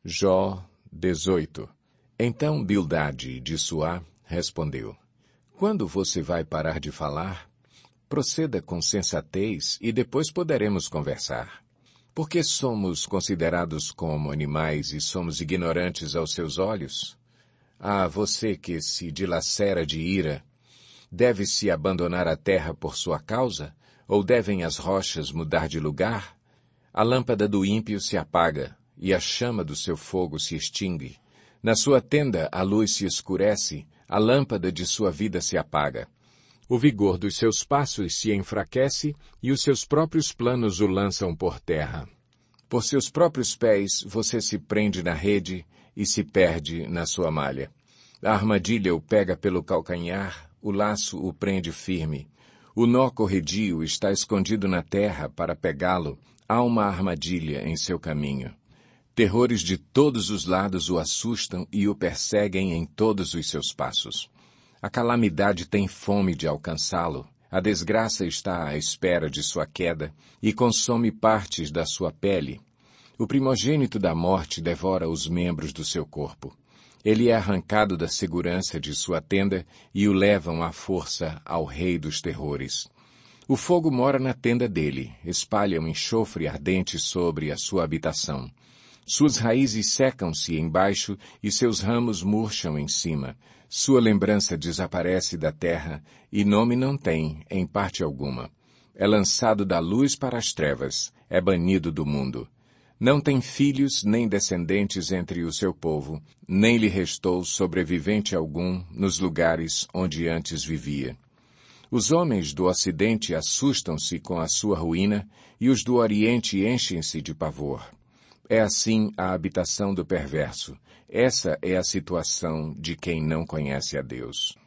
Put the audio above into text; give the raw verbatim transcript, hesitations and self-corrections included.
Jó dezoito. Então Bildade de Suá respondeu: Quando você vai parar de falar? Proceda com sensatez e depois poderemos conversar. Porque somos considerados como animais e somos ignorantes aos seus olhos? Ah, você que se dilacera de ira, deve-se abandonar a terra por sua causa? Ou devem as rochas mudar de lugar? A lâmpada do ímpio se apaga, e a chama do seu fogo se extingue. Na sua tenda a luz se escurece, a lâmpada de sua vida se apaga. O vigor dos seus passos se enfraquece, e os seus próprios planos o lançam por terra. Por seus próprios pés você se prende na rede e se perde na sua malha. A armadilha o pega pelo calcanhar, o laço o prende firme. O nó corredio está escondido na terra para pegá-lo. Há uma armadilha em seu caminho. Terrores de todos os lados o assustam e o perseguem em todos os seus passos. A calamidade tem fome de alcançá-lo, a desgraça está à espera de sua queda e consome partes da sua pele. O primogênito da morte devora os membros do seu corpo. Ele é arrancado da segurança de sua tenda e o levam à força ao rei dos terrores. O fogo mora na tenda dele, espalha um enxofre ardente sobre a sua habitação. Suas raízes secam-se embaixo e seus ramos murcham em cima. Sua lembrança desaparece da terra e nome não tem, em parte alguma. É lançado da luz para as trevas, é banido do mundo. Não tem filhos nem descendentes entre o seu povo, nem lhe restou sobrevivente algum nos lugares onde antes vivia. Os homens do Ocidente assustam-se com a sua ruína e os do Oriente enchem-se de pavor. É assim a habitação do perverso. Essa é a situação de quem não conhece a Deus.